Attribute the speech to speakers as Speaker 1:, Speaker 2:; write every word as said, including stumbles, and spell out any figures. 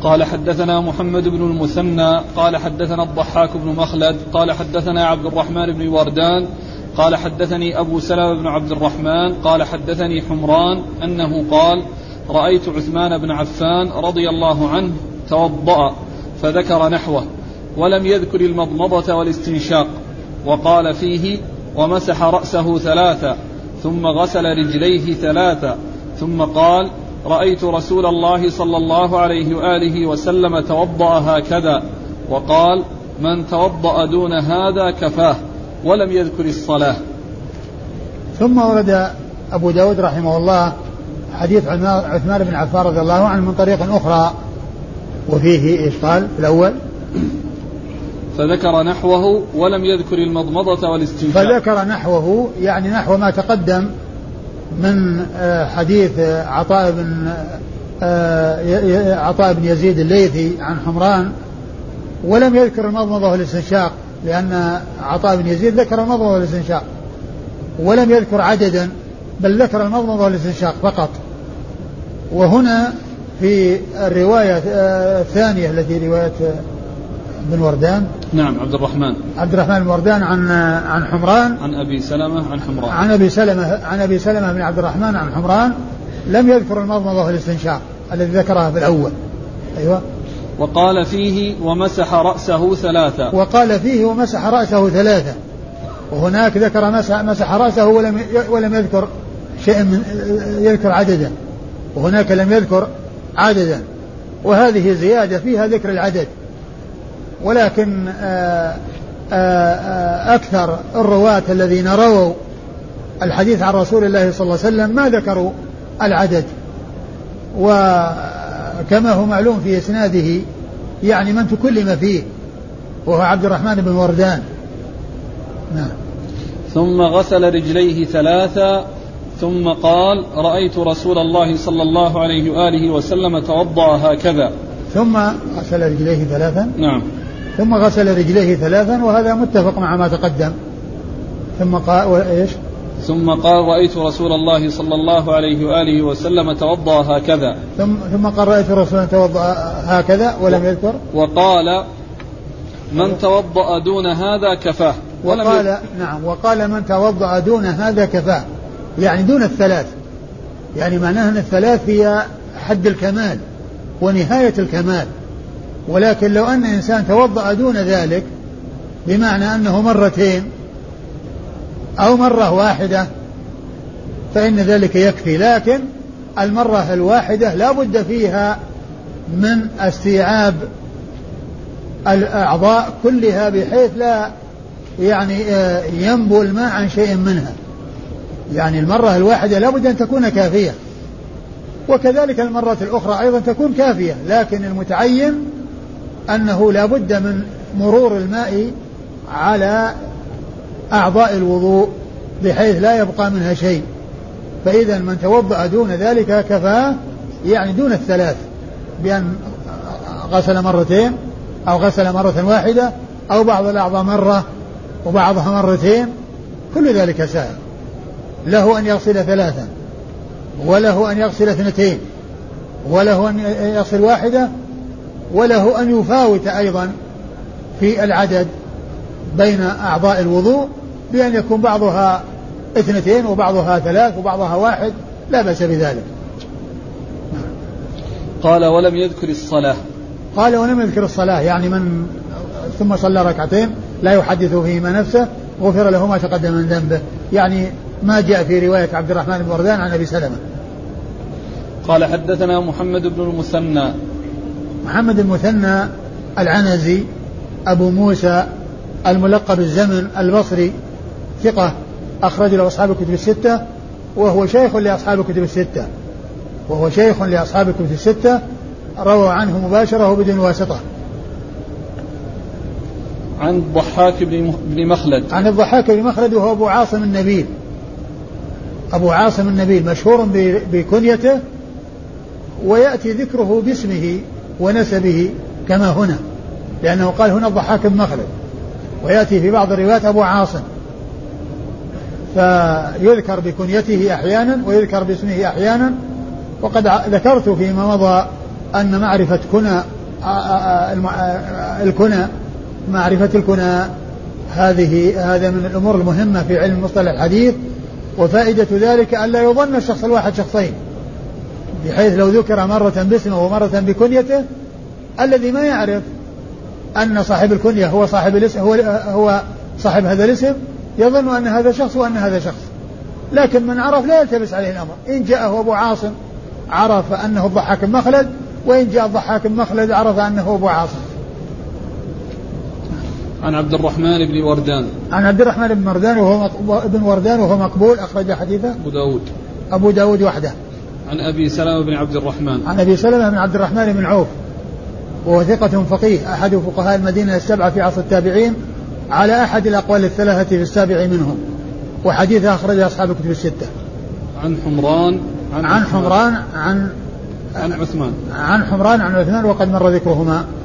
Speaker 1: قال حدثنا محمد بن المثنى قال حدثنا الضحاك بن مخلد قال حدثنا عبد الرحمن بن وردان قال حدثني أبو سلمة بن عبد الرحمن قال حدثني حمران أنه قال رأيت عثمان بن عفان رضي الله عنه توضأ فذكر نحوه ولم يذكر المضمضة والاستنشاق، وقال فيه ومسح رأسه ثلاثة ثم غسل رجليه ثلاثة ثم قال رأيت رسول الله صلى الله عليه وآله وسلم توضأ هكذا، وقال من توضأ دون هذا كفاه، ولم يذكر الصلاة.
Speaker 2: ثم ورد أبو داود رحمه الله حديث عثمان بن عفان رضي الله عنه من طريق أخرى وفيه إيش قال الأول؟
Speaker 1: فذكر نحوه ولم يذكر المضمضة والاستنشاق.
Speaker 2: فذكر نحوه يعني نحو ما تقدم من حديث عطاء بن عطاء بن يزيد الليثي عن حمران، ولم يذكر المضمضة والاستنشاق، لأن عطاء بن يزيد ذكر المضمضة والاستنشاق ولم يذكر عددا، بل ذكر المضمضة والاستنشاق فقط. وهنا في الرواية الثانية التي رواية بن وردان،
Speaker 1: نعم عبد الرحمن
Speaker 2: عبد الرحمن بن وردان عن عن حمران
Speaker 1: عن أبي سلمة عن حمران
Speaker 2: عن أبي سلمة عن أبي سلمة بن عبد الرحمن عن حمران لم يذكر المضمضة والاستنشاق الذي ذكرها في الأول. أيوة.
Speaker 1: وقال فيه ومسح رأسه ثلاثة
Speaker 2: وقال فيه ومسح رأسه ثلاثة وهناك ذكر مسح, مسح رأسه ولم ولم يذكر شيء من يذكر عددا، وهناك لم يذكر عددا، وهذه زيادة فيها ذكر العدد. ولكن آآ آآ أكثر الرواة الذين رووا الحديث عن رسول الله صلى الله عليه وسلم ما ذكروا العدد، وكما هو معلوم في إسناده يعني من تكلم فيه وهو عبد الرحمن بن وردان. نعم.
Speaker 1: ثم غسل رجليه ثلاثة ثم قال رأيت رسول الله صلى الله عليه وآله وسلم توضأ هكذا.
Speaker 2: ثم غسل رجليه ثلاثا.
Speaker 1: نعم.
Speaker 2: ثم غسل رجليه ثلاثا، وهذا متفق مع ما تقدم. ثم قال وإيش؟
Speaker 1: ثم قال رأيت رسول الله صلى الله عليه وآله وسلم توضأ هكذا.
Speaker 2: ثم ثم قال رأيت رسول الله توضأ هكذا ولم يذكر.
Speaker 1: وقال من توضأ دون هذا كفاه.
Speaker 2: وقال نعم وقال من توضأ دون هذا كفاه، يعني دون الثلاث، يعني معناه أن الثلاث هي حد الكمال ونهاية الكمال. ولكن لو أن إنسان توضأ دون ذلك بمعنى أنه مرتين أو مرة واحدة فإن ذلك يكفي، لكن المرة الواحدة لا بد فيها من استيعاب الأعضاء كلها بحيث لا يعني ينبو الماء عن شيء منها، يعني المرة الواحدة لا بد أن تكون كافية، وكذلك المرة الأخرى أيضا تكون كافية، لكن المتعين أنه لا بد من مرور الماء على أعضاء الوضوء بحيث لا يبقى منها شيء. فإذا من توضأ دون ذلك كفاه، يعني دون الثلاث، بأن غسل مرتين أو غسل مرة واحدة أو بعض الأعضاء مرة وبعضها مرتين، كل ذلك سائل. له أن يغسل ثلاثا، وله أن يغسل اثنتين، وله أن يغسل واحدة، وله أن يفاوت أيضا في العدد بين أعضاء الوضوء بأن يكون بعضها اثنتين وبعضها ثلاث وبعضها واحد، لا بأس بذلك.
Speaker 1: قال ولم يذكر الصلاة.
Speaker 2: قال ولم يذكر الصلاة، يعني من ثم صلى ركعتين لا يحدث فيهما نفسه غفر له ما تقدم من ذنبه، يعني ما جاء في رواية عبد الرحمن بن وردان عن أبي سلمة.
Speaker 1: قال حدثنا محمد بن المثنى.
Speaker 2: محمد المثنى العنزي أبو موسى الملقب الزمن البصري، ثقة أخرج له أصحاب الكتب الستة، وهو شيخ لأصحاب الكتب الستة وهو شيخ لأصحاب الكتب الستة روى عنه مباشرة بدون واسطة.
Speaker 1: عن الضحاك بن مخلد.
Speaker 2: عن الضحاك بن مخلد وهو أبو عاصم النبيل أبو عاصم النبيل مشهور بكنيته، ويأتي ذكره باسمه ونسبه كما هنا، لأنه قال هنا الضحاك بن مخلد، ويأتي في بعض الروايات أبو عاصم، فيذكر بكنيته أحيانا ويذكر باسمه أحيانا. وقد ذكرت فيما مضى أن معرفة كنى الكنى معرفة الكنى هذه هذا من الأمور المهمة في علم مصطلح الحديث. وفائدة ذلك أن لا يظن الشخص الواحد شخصين، بحيث لو ذكر مرة باسمه ومرة بكنيته الذي ما يعرف أن صاحب الكنية هو صاحب الاسم هو, هو صاحب هذا الاسم يظن أن هذا شخص وأن هذا شخص، لكن من عرف لا يلتبس عليه الأمر. إن جاءه أبو عاصم عرف أنه الضحاك بن مخلد، وإن جاء الضحاك بن مخلد عرف أنه أبو عاصم.
Speaker 1: عن عبد الرحمن بن وردان
Speaker 2: عن عبد الرحمن بن وردان وهو ابن وردان وهو مقبول، أخرج حديثه
Speaker 1: أبو داود
Speaker 2: أبو داود وحده.
Speaker 1: عن أبي سلمة بن عبد الرحمن
Speaker 2: عن أبي سلمة بن عبد الرحمن بن عوف وهو ثقة فقيه أحد فقهاء المدينة السبعة في عصر التابعين، على أحد الأقوال الثلاثة في السابع منهم، وحديثه أخرج أصحاب الكتب الستة.
Speaker 1: عن حمران
Speaker 2: عن, عن حمران عن
Speaker 1: عن عثمان
Speaker 2: عن حمران عن عثمان وقد مر ذكرهما.